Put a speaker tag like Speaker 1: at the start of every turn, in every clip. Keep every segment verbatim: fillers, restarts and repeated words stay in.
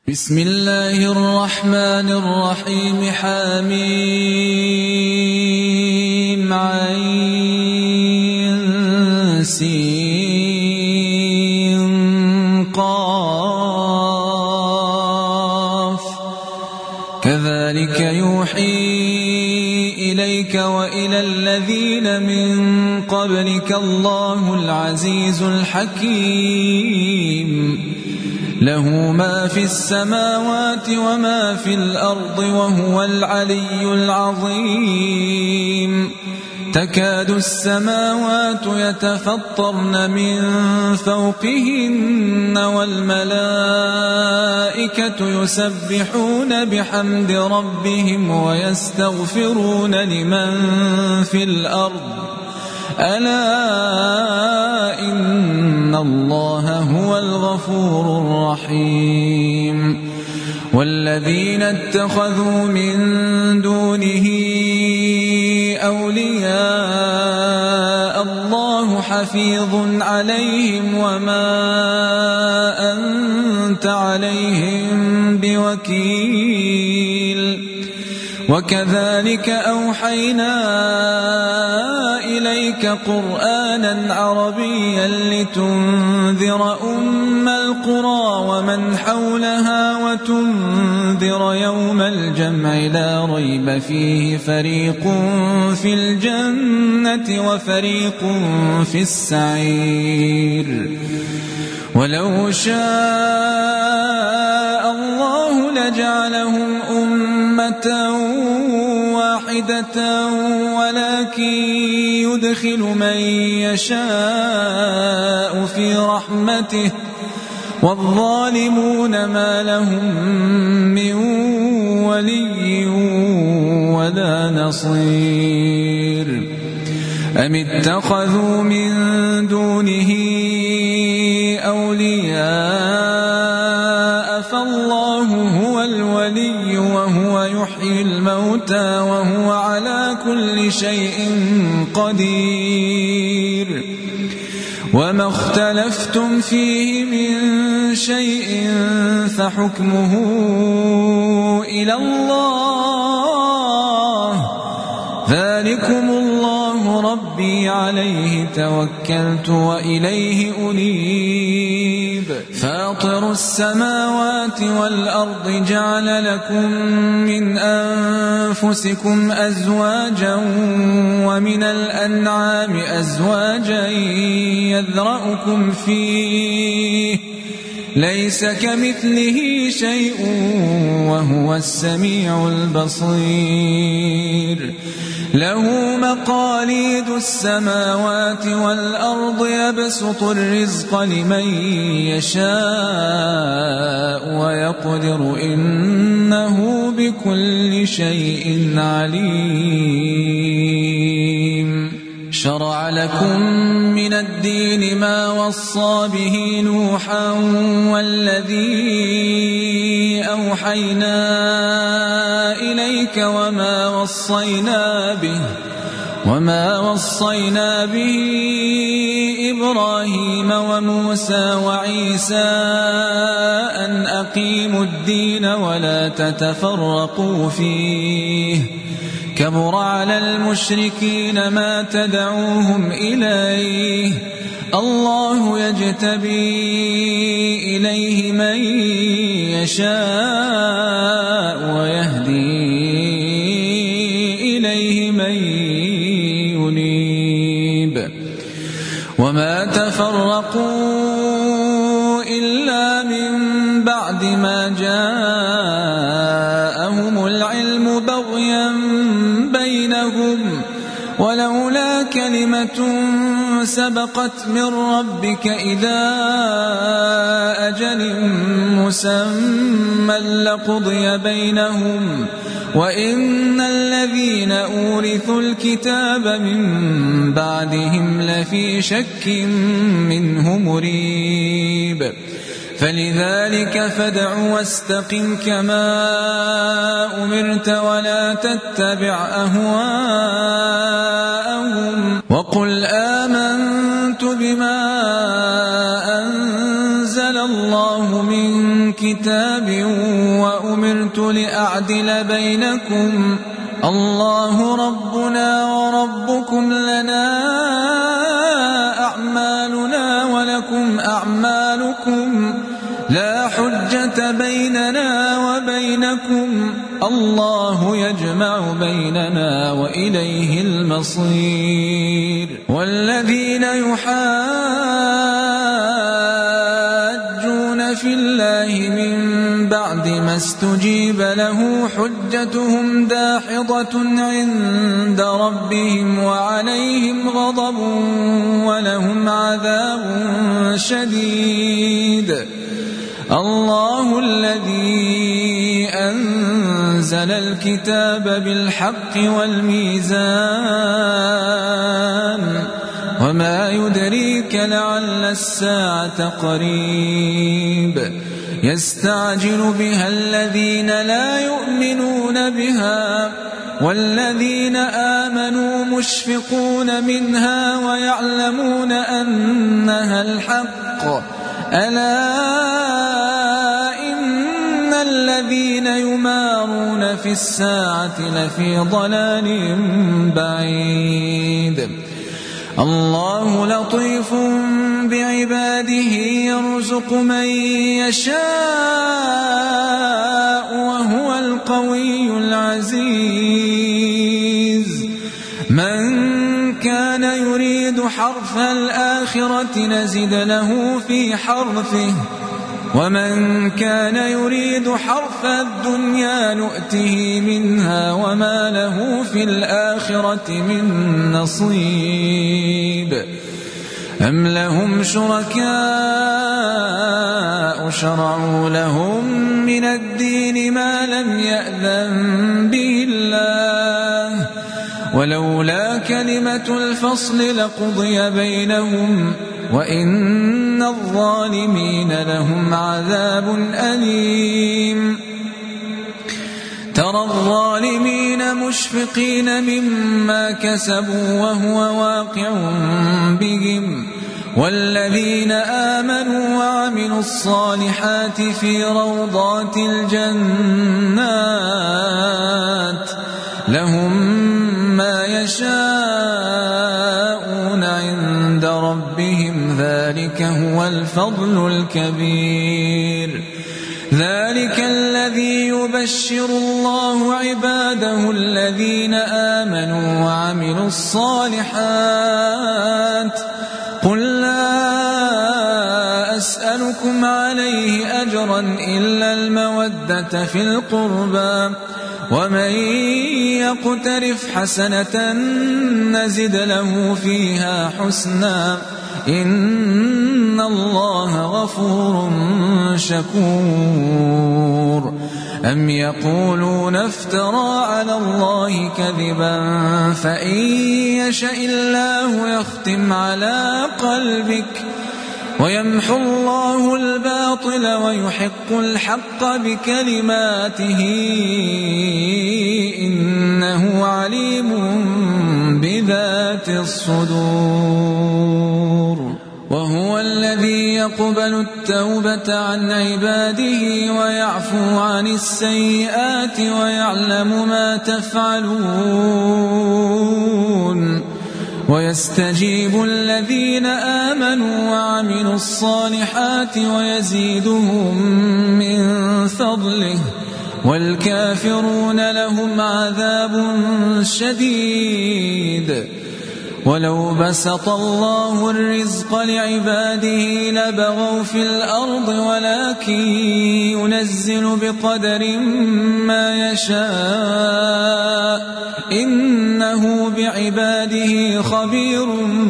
Speaker 1: بسم الله الرحمن الرحيم حميم عين سين قاف كذلك يوحي إليك وإلى الذين من قبلك الله العزيز الحكيم له ما في السماوات وما في الأرض وهو العلي العظيم تكاد السماوات يتفطرن من فوقهن والملائكة يسبحون بحمد ربهم ويستغفرون لمن في الأرض ألا إن الله هو الغفور الرحيم والذين اتخذوا من دونه أولياء الله حفيظ عليهم وما أنت عليهم بوكيل وكذلك أوحينا إليك قرآنا عربيا لتنذر أم القرى ومن حولها وتنذر يوم الجمع لا ريب فيه فريق في الجنة وفريق في السعير ولو شاء الله لجعلهم أمة واحدة ولكن يدخل من يشاء في رحمته والظالمون ما لهم من ولي ولا نصير أم اتخذوا من دونه أولياء فالله هو الولي وهو يحيي الموتى وهو على كل شيء قدير وما اختلفتم فيه من شيء فحكمه إلى الله ذلكم الله ربي عليه توكلت وإليه أنيب فاطر السماوات والأرض جعل لكم من أنفسكم أزواجا ومن الأنعام أزواجا يذرأكم فيه ليس كمثله شيء وهو السميع البصير له مقاليد السماوات والأرض يبسط الرزق لمن يشاء ويقدر إنه بكل شيء عليم شرع لكم من الدين ما وصى به نوحا والذي أوحينا إليك وما وصينا به وما وصينا به إبراهيم وموسى وعيسى أن أقيموا الدين ولا تتفرقوا فيه كبر على المشركين ما تدعوهم إليه الله يجتبي إليه من يشاء ويهدي إليه من ينيب وما تفرقوا إلا من بعد ما جاءهم العلم بغيا بينهم ولولا كلمة سبقت من ربك إلى أجل مسمى لقضي بينهم وإن الذين أورثوا الكتاب من بعدهم لفي شك منه مريب فلذلك فادع واستقم كما أمرت ولا تتبع أهواءهم وقل آمنت بما أنزل الله من كتاب كتاب وأمرت لأعدل بينكم الله ربنا وربكم لنا أعمالنا ولكم أعمالكم لا حجة بيننا وبينكم الله يجمع بيننا وإليه المصير. والذين يحاجون في الله من بعد ما استجيب له حجتهم داحضة عند ربهم وعليهم غضب ولهم عذاب شديد. الله الذي أنزل الكتاب بالحق والميزان وما يدريك لعل الساعة قريب يستعجل بها الذين لا يؤمنون بها والذين آمنوا مشفقون منها ويعلمون أنها الحق ألا إن الذين يمارون في الساعة لفي ضلال بعيد. الله لطيف بعباده يرزق من يشاء وهو القوي العزيز. من كان يريد حرث الآخرة نزد له في حرثه ومن كان يريد حرث الدنيا نؤته منها وما له في الآخرة من نصيب. أم لهم شركاء شرعوا لهم من الدين ما لم يأذن به الله ولولا كلمة الفصل لقضي بينهم وإن الظالمين لهم عذاب أليم. ترى الظالمين مشفقين مما كسبوا وهو واقع بهم والذين آمنوا وعملوا الصالحات في روضات الجنات لهم ما يشاءون عند ربهم ذلك هو الفضل الكبير. ذلك الذي يبشر الله عباده الذين آمنوا وعملوا الصالحات. قل لا أسألكم عليه أجرا إلا المودة في القربى ومن يقترف حسنة نزد له فيها حسنا إن الله غفور شكور. أم يقولون افترى على الله كذبا فإن يشاء الله يختم على قلبك ويمحو الله الباطل ويحق الحق بكلماته إنه عليم بذات الصدور. وهو الذي يقبل التوبة عن عباده ويعفو عن السيئات ويعلم ما تفعلون ويستجيب الذين آمنوا وعملوا الصالحات ويزيدهم من فضله والكافرون لهم عذاب شديد. ولو بسط الله الرزق لعباده لبغوا في الأرض ولكن ينزل بقدر ما يشاء إنه بعباده خبير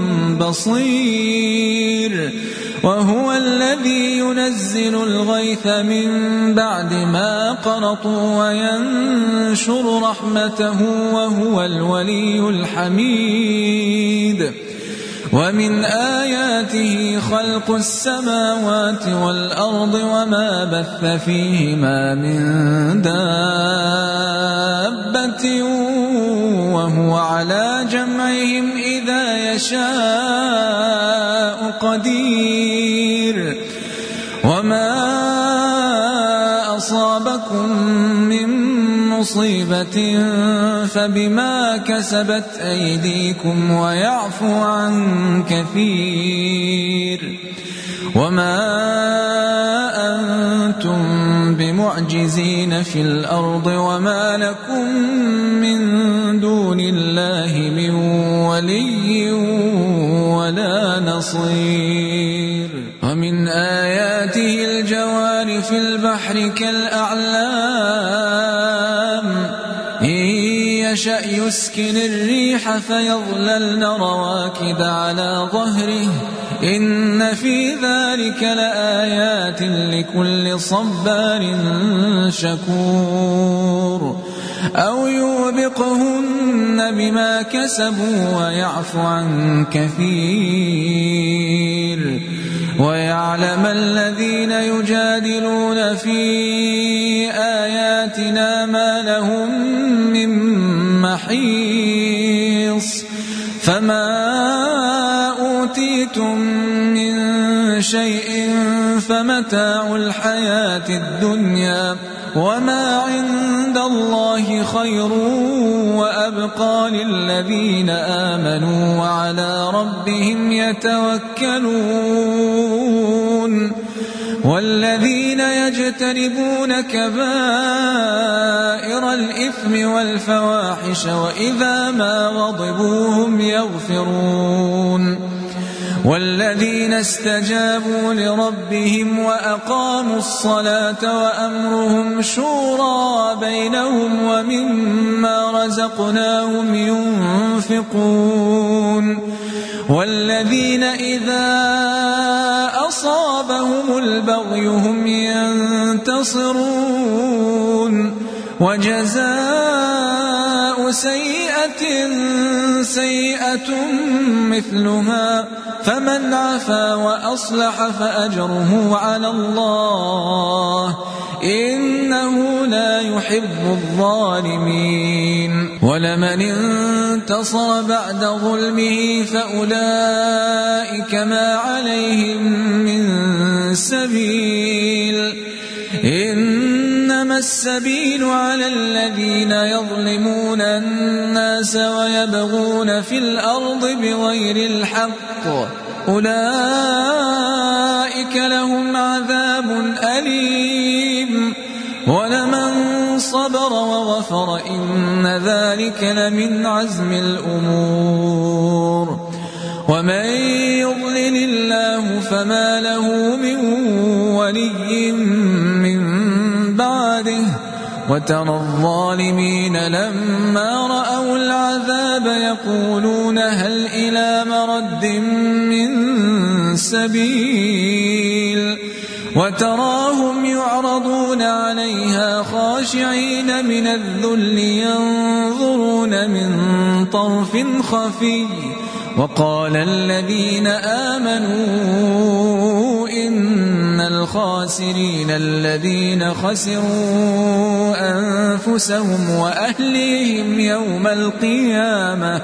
Speaker 1: بصير. وهو الذي ينزل الغيث من بعد ما قنطوا وينشر رحمته وهو الولي الحميد. ومن آياته خلق السماوات والأرض وما بث فيهما من دابة وهو على جمعهم إذا يشاء قدير. وما أصابكم من مصيبة فبما كسبت أيديكم ويعفو عن كثير وما أنتم بمعجزين في الأرض وما لكم من دون الله من ولي ولا نصير. ومن آياته الجوار في البحر كالأعلام إن يشأ يسكن الريح فيظللن رواكد على ظهره إن في ذلك لآيات لكل صبار شكور. أو يوبقهن بما كسبوا ويعفو عن كثير ويعلم الذين يجادلون في آياتنا ما لهم من محيص. فما أوتيتم من شيء فمتاع الحياة الدنيا وما عند الله خير وأبقى للذين آمنوا وعلى ربهم يتوكلون. والذين يجتنبون كبائر الإثم والفواحش وإذا ما غضبوا هم يغفرون. والذين استجابوا لربهم وأقاموا الصلاة وأمرهم شورى بينهم ومما رزقناهم ينفقون. والذين إذا أصابهم البغي هم ينتصرون. وجزاء سيئة سيئة مثلها فمن عفا وأصلح فأجره على الله إنه لا يحب الظالمين. ولمن انتصر بعد ظلمه فأولئك ما عليهم من سبيل إنما السبيل على الذين يظلمون الناس ويبغون في الأرض بغير الحق أولئك لهم عذاب أليم. ولمن صبر وغفر إن ذلك لمن عزم الأمور. ومن يضلل الله فما له من ولي من بعده. وترى الظالمين لما رأوا العذاب يقولون هل إلى مرد من سبيل. وتراهم يعرضون عليها خاشعين من الذل ينظرون من طرف خفي. وقال الذين آمنوا إن الخاسرين الذين خسروا أنفسهم وأهليهم يوم القيامة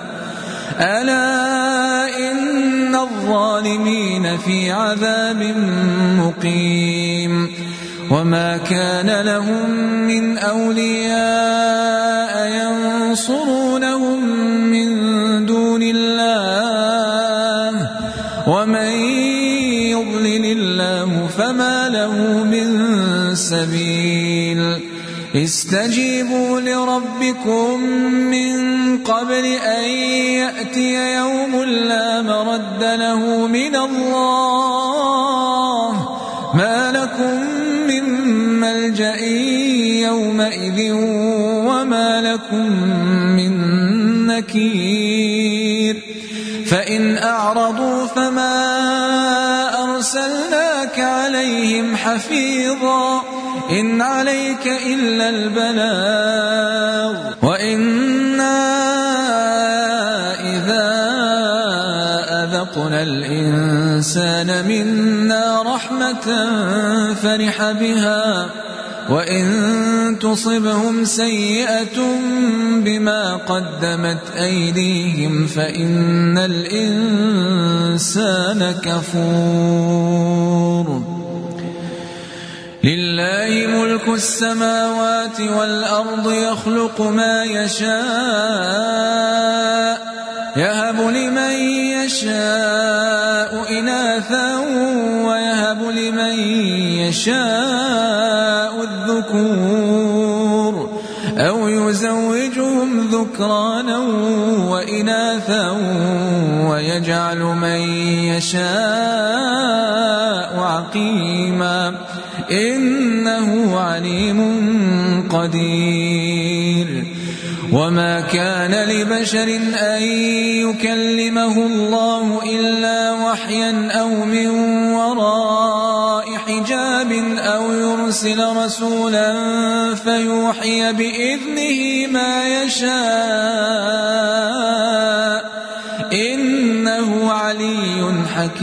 Speaker 1: ألا إن الظالمين في عذاب مقيم. وما كان لهم من أولياء ينصرونهم من دون الله ومن يضلل الله فما له من سبيل. استجيبوا لربكم من قبل أن يأتي يوم لا مرد له من الله ما لكم من ملجأ يومئذ وما لكم من نكير. فإن أعرضوا فما أرسلناك عليهم حفيظا إن عليك إلا البلاغ وإنا إذا أذقنا الإنسان منا رحمة فرح بها وإن تصبهم سيئة بما قدمت أيديهم فإن الإنسان كفور. لله ملك السماوات والأرض يخلق ما يشاء يهب لمن يشاء إناثا ويهب لمن يشاء الذكور أو يزوجهم ذكرانا وإناثا ويجعل من يشاء عقيما إنه عليم قدير. وما كان لبشر أن يكلمه الله إلا وحيا أو من وراء حجاب أو يرسل رسولا فيوحي بإذنه ما يشاء إنه علي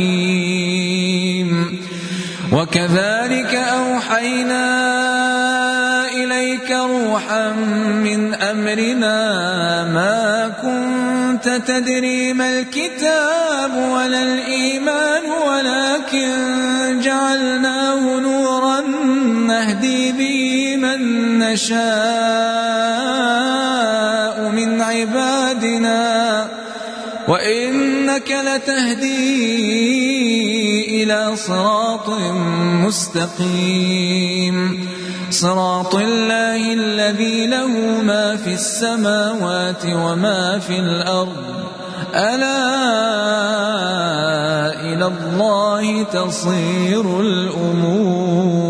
Speaker 1: حكيم. وكذلك أوحينا إليك روحا من أمرنا ما كنت تدري ما الكتاب ولا الإيمان ولكن جعلناه نورا نهدي به من نشاء من عبادنا وإنك لتهدي إلى صراط مستقيم صراط الله الذي له ما في السماوات وما في الأرض ألا إلى الله تصير الأمور.